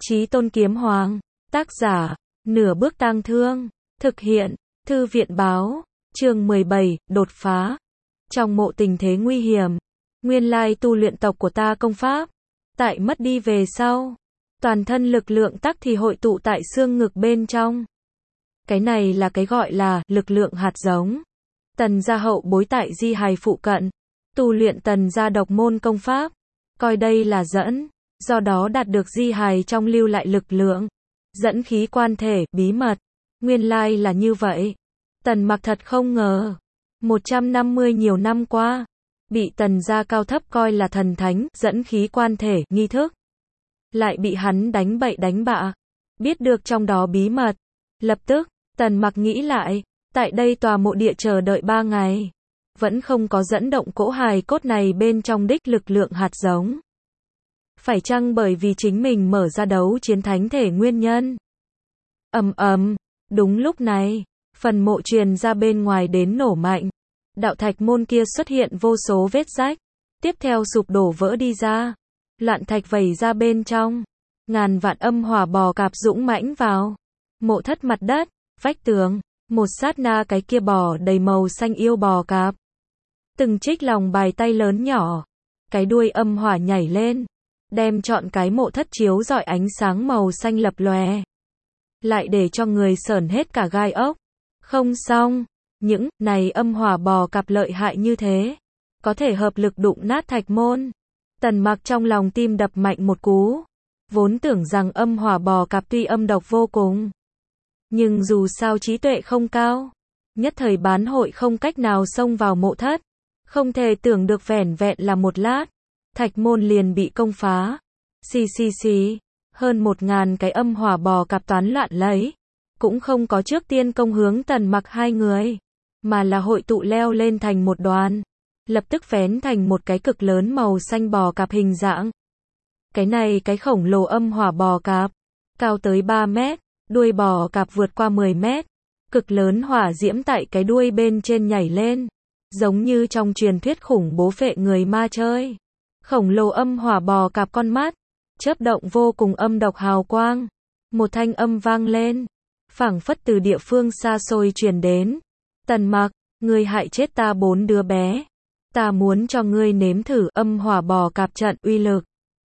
Chí Tôn Kiếm Hoàng. Tác giả, Nửa Bước Tang Thương. Thực hiện, Thư viện báo. Chương 17, đột phá. Trong mộ tình thế nguy hiểm, nguyên lai tu luyện tộc của ta công pháp, tại mất đi về sau, toàn thân lực lượng tắc thì hội tụ tại xương ngực bên trong. Cái này là cái gọi là lực lượng hạt giống. Tần gia hậu bối tại di hài phụ cận, tu luyện tần gia độc môn công pháp, coi đây là dẫn, do đó đạt được di hài trong lưu lại lực lượng, dẫn khí quan thể, bí mật. Nguyên lai là như vậy. Tần Mặc thật không ngờ, 150 nhiều năm qua, bị tần gia cao thấp coi là thần thánh, dẫn khí quan thể, nghi thức, lại bị hắn đánh bậy đánh bạ. Biết được trong đó bí mật, lập tức, Tần Mặc nghĩ lại, tại đây tòa mộ địa chờ đợi 3 ngày, vẫn không có dẫn động cỗ hài cốt này bên trong đích lực lượng hạt giống. Phải chăng bởi vì chính mình mở ra đấu chiến thánh thể nguyên nhân? Đúng lúc này, phần mộ truyền ra bên ngoài đến nổ mạnh. Đạo thạch môn kia xuất hiện vô số vết rách, tiếp theo sụp đổ vỡ đi ra. Loạn thạch vẩy ra bên trong. Ngàn vạn âm hỏa bò cạp dũng mãnh vào. Mộ thất mặt đất, vách tường. Một sát na cái kia bò đầy màu xanh yêu bò cạp. Từng trích lòng bài tay lớn nhỏ. Cái đuôi âm hỏa nhảy lên, đem trọn cái mộ thất chiếu rọi ánh sáng màu xanh lập lòe, lại để cho người sởn hết cả gai ốc. Không xong, những này âm hỏa bò cạp lợi hại như thế, có thể hợp lực đụng nát thạch môn. Tần Mặc trong lòng tim đập mạnh một cú, vốn tưởng rằng âm hỏa bò cạp tuy âm độc vô cùng, nhưng dù sao trí tuệ không cao, nhất thời bán hội không cách nào xông vào mộ thất. Không thể tưởng được vẻn vẹn là một lát, thạch môn liền bị công phá. Xì, hơn 1000 cái âm hỏa bò cạp toán loạn lấy, cũng không có trước tiên công hướng Tần Mặc hai người, mà là hội tụ leo lên thành một đoàn, lập tức vén thành một cái cực lớn màu xanh bò cạp hình dạng. Cái này cái khổng lồ âm hỏa bò cạp, cao tới 3 mét, đuôi bò cạp vượt qua 10 mét, cực lớn hỏa diễm tại cái đuôi bên trên nhảy lên, giống như trong truyền thuyết khủng bố phệ người ma chơi. Khổng lồ âm hỏa bò cạp con mắt, chớp động vô cùng âm độc hào quang. Một thanh âm vang lên, phảng phất từ địa phương xa xôi truyền đến. Tần Mặc, ngươi hại chết ta 4 đứa bé. Ta muốn cho ngươi nếm thử âm hỏa bò cạp trận uy lực.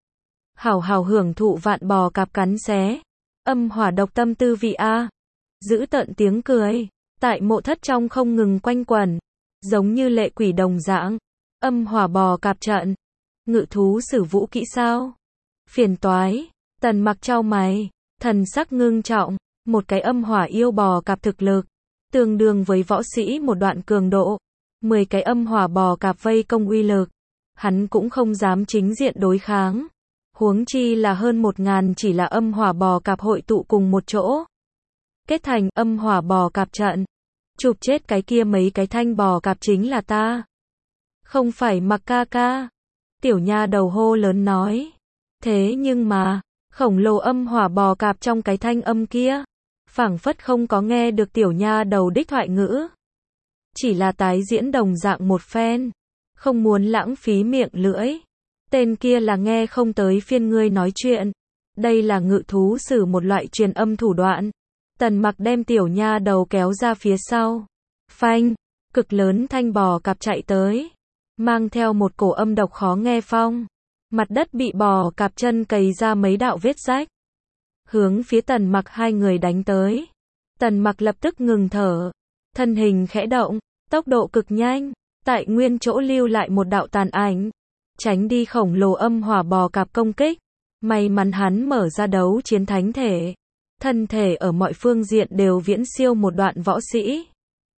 Hảo hảo hưởng thụ vạn bò cạp cắn xé. Âm hỏa độc tâm tư vị a. Giữ tợn tiếng cười, tại mộ thất trong không ngừng quanh quẩn, giống như lệ quỷ đồng dạng. Âm hỏa bò cạp trận. Ngự thú sử vũ kỹ sao? Phiền toái. Tần Mặc chau mày, thần sắc ngưng trọng. Một cái âm hỏa yêu bò cạp thực lực, tương đương với võ sĩ một đoạn cường độ. 10 cái âm hỏa bò cạp vây công uy lực, hắn cũng không dám chính diện đối kháng. Huống chi là hơn 1000 chỉ là âm hỏa bò cạp hội tụ cùng một chỗ, kết thành âm hỏa bò cạp trận. Chụp chết cái kia mấy cái thanh bò cạp chính là ta. Không phải Mặc ca ca. Tiểu nha đầu hô lớn nói. Thế nhưng mà, khổng lồ âm hỏa bò cạp trong cái thanh âm kia, phảng phất không có nghe được tiểu nha đầu đích thoại ngữ. Chỉ là tái diễn đồng dạng một phen, không muốn lãng phí miệng lưỡi. Tên kia là nghe không tới phiên ngươi nói chuyện. Đây là ngự thú sử một loại truyền âm thủ đoạn. Tần Mặc đem tiểu nha đầu kéo ra phía sau. Phanh, cực lớn thanh bò cạp chạy tới, mang theo một cổ âm độc khó nghe phong. Mặt đất bị bò cạp chân cày ra mấy đạo vết rách, hướng phía Tần Mặc hai người đánh tới. Tần Mặc lập tức ngừng thở, thân hình khẽ động, tốc độ cực nhanh, tại nguyên chỗ lưu lại một đạo tàn ảnh, tránh đi khổng lồ âm hỏa bò cạp công kích. May mắn hắn mở ra đấu chiến thánh thể, thân thể ở mọi phương diện đều viễn siêu một đoạn võ sĩ.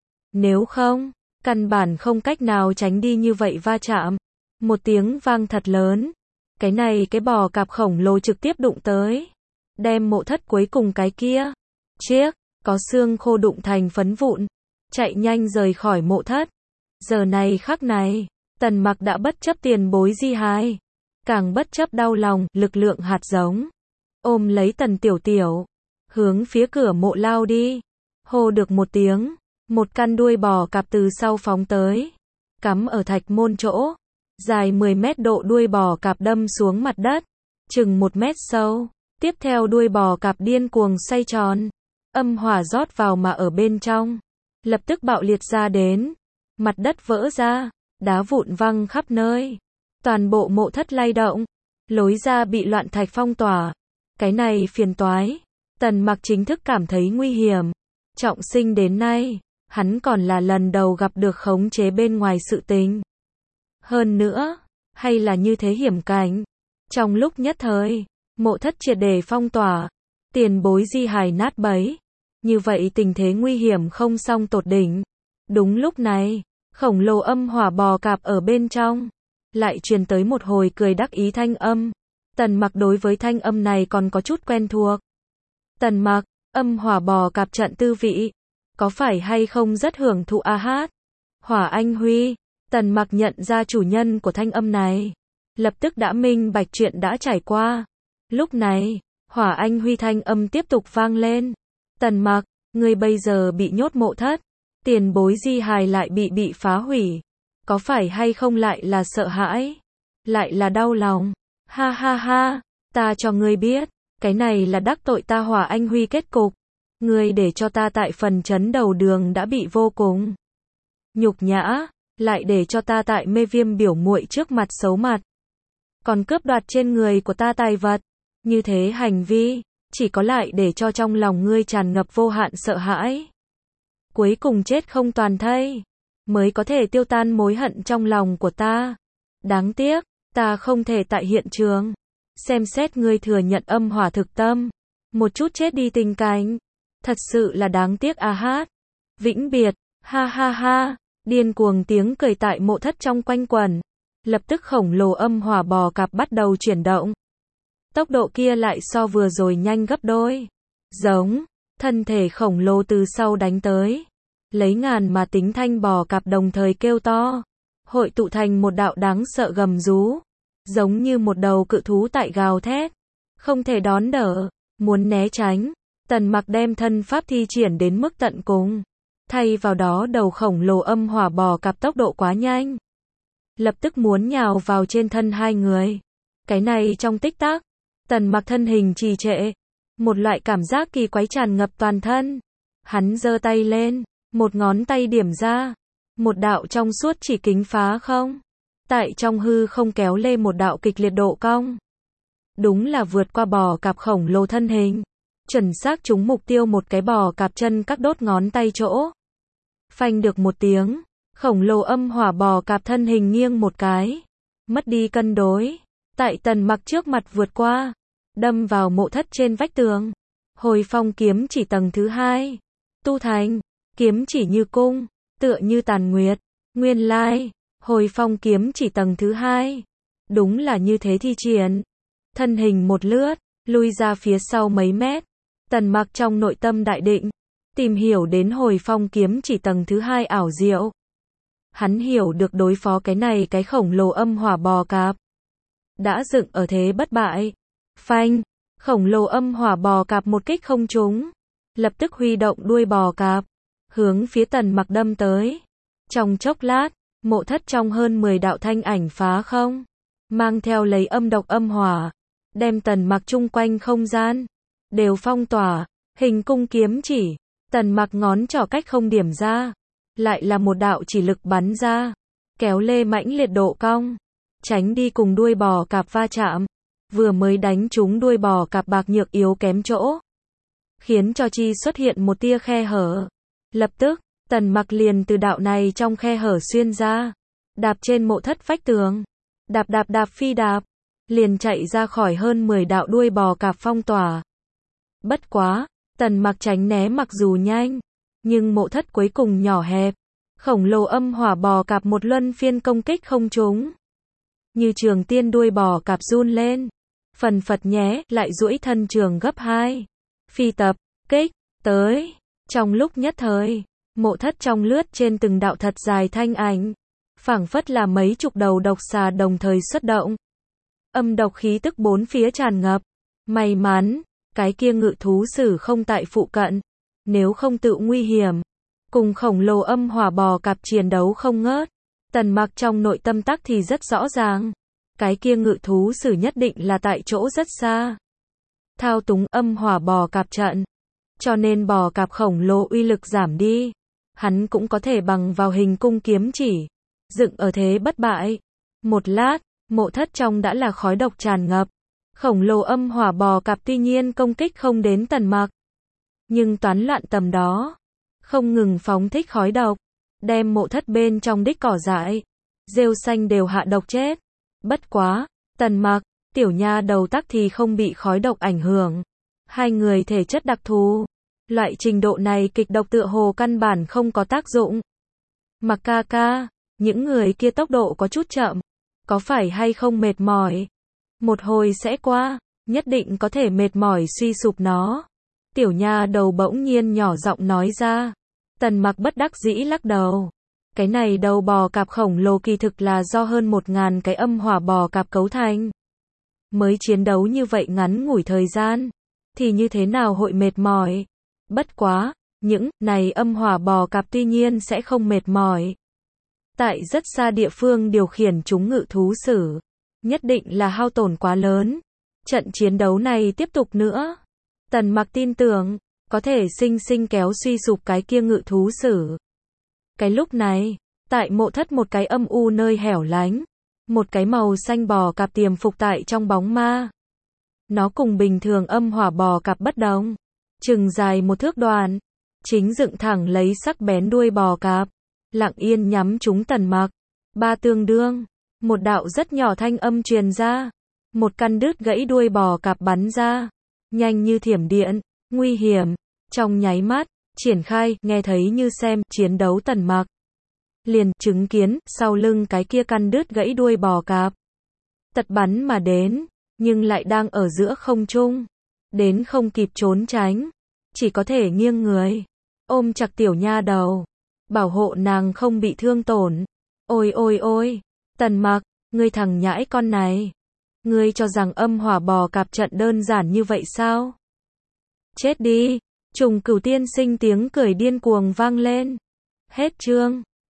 Nếu không, căn bản không cách nào tránh đi như vậy va chạm. Một tiếng vang thật lớn, cái này cái bò cạp khổng lồ trực tiếp đụng tới, đem mộ thất cuối cùng cái kia chiếc có xương khô đụng thành phấn vụn, chạy nhanh rời khỏi mộ thất. Giờ này khắc này, Tần Mặc đã bất chấp tiền bối di hài, càng bất chấp đau lòng lực lượng hạt giống, ôm lấy Tần Tiểu Tiểu, hướng phía cửa mộ lao đi. Hô được một tiếng, một căn đuôi bò cạp từ sau phóng tới, cắm ở thạch môn chỗ. Dài 10 mét độ đuôi bò cạp đâm xuống mặt đất, chừng 1 mét sâu, Tiếp theo đuôi bò cạp điên cuồng xoay tròn. Âm hỏa rót vào mà ở bên trong. Lập tức bạo liệt ra đến. Mặt đất vỡ ra. Đá vụn văng khắp nơi. Toàn bộ mộ thất lay động. Lối ra bị loạn thạch phong tỏa. Cái này phiền toái. Tần Mặc chính thức cảm thấy nguy hiểm. Trọng sinh đến nay, hắn còn là lần đầu gặp được khống chế bên ngoài sự tình. Hơn nữa, hay là như thế hiểm cảnh. Trong lúc nhất thời, mộ thất triệt để phong tỏa. Tiền bối di hài nát bấy. Như vậy tình thế nguy hiểm không song tột đỉnh. Đúng lúc này, khổng lồ âm hỏa bò cạp ở bên trong. Lại truyền tới một hồi cười đắc ý thanh âm. Tần Mặc đối với thanh âm này còn có chút quen thuộc. Tần Mặc, âm hỏa bò cạp trận tư vị. Có phải hay không rất hưởng thụ a hát? Hỏa Anh Huy. Tần Mặc nhận ra chủ nhân của thanh âm này. Lập tức đã minh bạch chuyện đã trải qua. Lúc này, Hỏa Anh Huy thanh âm tiếp tục vang lên. Tần Mặc, ngươi bây giờ bị nhốt mộ thất. Tiền bối di hài lại bị phá hủy. Có phải hay không lại là sợ hãi? Lại là đau lòng? Ha ha ha, ta cho ngươi biết. Cái này là đắc tội ta Hỏa Anh Huy kết cục. Ngươi để cho ta tại phần chấn đầu đường đã bị vô cùng nhục nhã. Lại để cho ta tại Mê Viêm biểu muội trước mặt xấu mặt. Còn cướp đoạt trên người của ta tài vật. Như thế hành vi, chỉ có lại để cho trong lòng ngươi tràn ngập vô hạn sợ hãi. Cuối cùng chết không toàn thây, mới có thể tiêu tan mối hận trong lòng của ta. Đáng tiếc, ta không thể tại hiện trường xem xét ngươi thừa nhận âm hỏa thực tâm. Một chút chết đi tình cảnh. Thật sự là đáng tiếc a hát. Vĩnh biệt, ha ha ha. Điên cuồng tiếng cười tại mộ thất trong quanh quẩn. Lập tức khổng lồ âm hỏa bò cạp bắt đầu chuyển động. Tốc độ kia lại so vừa rồi nhanh gấp đôi. Giống, thân thể khổng lồ từ sau đánh tới. Lấy ngàn mà tính thanh bò cạp đồng thời kêu to. Hội tụ thành một đạo đáng sợ gầm rú. Giống như một đầu cự thú tại gào thét. Không thể đón đỡ, muốn né tránh. Tần Mặc đem thân pháp thi triển đến mức tận cùng. Thay vào đó đầu khổng lồ âm hỏa bò cạp tốc độ quá nhanh. Lập tức muốn nhào vào trên thân hai người. Cái này trong tích tắc, Tần Mặc thân hình trì trệ. Một loại cảm giác kỳ quái tràn ngập toàn thân. Hắn giơ tay lên, một ngón tay điểm ra. Một đạo trong suốt chỉ kính phá không. Tại trong hư không kéo lên một đạo kịch liệt độ cong. Đúng là vượt qua bò cạp khổng lồ thân hình. Chuẩn xác trúng mục tiêu một cái bò cạp chân các đốt ngón tay chỗ. Phanh được một tiếng, khổng lồ âm hỏa bò cạp thân hình nghiêng một cái. Mất đi cân đối. Tại Tần Mặc trước mặt vượt qua. Đâm vào mộ thất trên vách tường. Hồi phong kiếm chỉ tầng thứ 2. Tu thành. Kiếm chỉ như cung. Tựa như tàn nguyệt. Nguyên lai. Hồi phong kiếm chỉ tầng thứ 2. Đúng là như thế thi triển. Thân hình một lướt. Lui ra phía sau mấy mét. Tần Mặc trong nội tâm đại định. Tìm hiểu đến hồi phong kiếm chỉ tầng thứ 2 ảo diệu. Hắn hiểu được đối phó cái này cái khổng lồ âm hỏa bò cạp. Đã dựng ở thế bất bại. Phanh, khổng lồ âm hỏa bò cạp một kích không trúng. Lập tức huy động đuôi bò cạp. Hướng phía Tần Mặc đâm tới. Trong chốc lát, mộ thất trong hơn 10 đạo thanh ảnh phá không. Mang theo lấy âm độc âm hỏa. Đem Tần Mặc chung quanh không gian. Đều phong tỏa. Hình cung kiếm chỉ. Tần Mặc ngón trỏ cách không điểm ra. Lại là một đạo chỉ lực bắn ra. Kéo lê mãnh liệt độ cong. Tránh đi cùng đuôi bò cạp va chạm. Vừa mới đánh trúng đuôi bò cạp bạc nhược yếu kém chỗ. Khiến cho chi xuất hiện một tia khe hở. Lập tức, Tần Mặc liền từ đạo này trong khe hở xuyên ra. Đạp trên mộ thất vách tường. Đạp phi đạp. Liền chạy ra khỏi hơn 10 đạo đuôi bò cạp phong tỏa. Bất quá, Tần Mặc tránh né mặc dù nhanh. Nhưng mộ thất cuối cùng nhỏ hẹp. Khổng lồ âm hỏa bò cạp một luân phiên công kích không trúng. Như trường tiên đuôi bò cạp run lên. Phần phật nhé, lại duỗi thân trường gấp 2. Phi tập, kích, tới. Trong lúc nhất thời, mộ thất trong lướt trên từng đạo thật dài thanh ảnh. Phảng phất là mấy chục đầu độc xà đồng thời xuất động. Âm độc khí tức bốn phía tràn ngập. May mắn, cái kia ngự thú sử không tại phụ cận. Nếu không tự nguy hiểm. Cùng khổng lồ âm hỏa bò cạp chiến đấu không ngớt. Tần Mặc trong nội tâm tắc thì rất rõ ràng. Cái kia ngự thú sử nhất định là tại chỗ rất xa. thao túng âm hỏa bò cạp trận. Cho nên bò cạp khổng lồ uy lực giảm đi. Hắn cũng có thể bằng vào hình cung kiếm chỉ, dựng ở thế bất bại. Một lát, mộ thất trong đã là khói độc tràn ngập. Khổng lồ âm hỏa bò cạp tuy nhiên công kích không đến Tần Mặc, nhưng toán loạn tầm đó, không ngừng phóng thích khói độc, đem mộ thất bên trong đích cỏ dại, rêu xanh đều hạ độc chết. Bất quá, Tần Mặc, tiểu nha đầu tắc thì không bị khói độc ảnh hưởng. Hai người thể chất đặc thù, loại trình độ này kịch độc tựa hồ căn bản không có tác dụng. Mặc ca ca, những người kia tốc độ có chút chậm, có phải hay không mệt mỏi? Một hồi sẽ qua, nhất định có thể mệt mỏi suy sụp nó. Tiểu nha đầu bỗng nhiên nhỏ giọng nói ra. Tần Mặc bất đắc dĩ lắc đầu. Cái này đầu bò cạp khổng lồ kỳ thực là do hơn 1000 cái âm hỏa bò cạp cấu thành. Mới chiến đấu như vậy ngắn ngủi thời gian, thì như thế nào hội mệt mỏi? Bất quá, những này âm hỏa bò cạp tuy nhiên sẽ không mệt mỏi. Tại rất xa địa phương điều khiển chúng ngự thú sử, nhất định là hao tổn quá lớn. Trận chiến đấu này tiếp tục nữa, Tần Mặc tin tưởng, có thể sinh sinh kéo suy sụp cái kia ngự thú sử. Cái lúc này, tại mộ thất một cái âm u nơi hẻo lánh, một cái màu xanh bò cạp tiềm phục tại trong bóng ma. Nó cùng bình thường âm hỏa bò cạp bất đồng, chừng dài 1 thước đoạn, chính dựng thẳng lấy sắc bén đuôi bò cạp, lặng yên nhắm trúng Tần Mặc. Ba tương đương, một đạo rất nhỏ thanh âm truyền ra, một căn đứt gãy đuôi bò cạp bắn ra, nhanh như thiểm điện, nguy hiểm, trong nháy mắt, triển khai, nghe thấy như xem chiến đấu Tần Mặc. Liền chứng kiến, sau lưng cái kia căn đứt gãy đuôi bò cạp, tật bắn mà đến, nhưng lại đang ở giữa không trung, đến không kịp trốn tránh, chỉ có thể nghiêng người, ôm chặt tiểu nha đầu, bảo hộ nàng không bị thương tổn. Ôi ôi ôi, Tần Mặc, ngươi thằng nhãi con này, ngươi cho rằng âm hỏa bò cạp trận đơn giản như vậy sao? Chết đi! Trùng Cửu tiên sinh tiếng cười điên cuồng vang lên. Hết chương.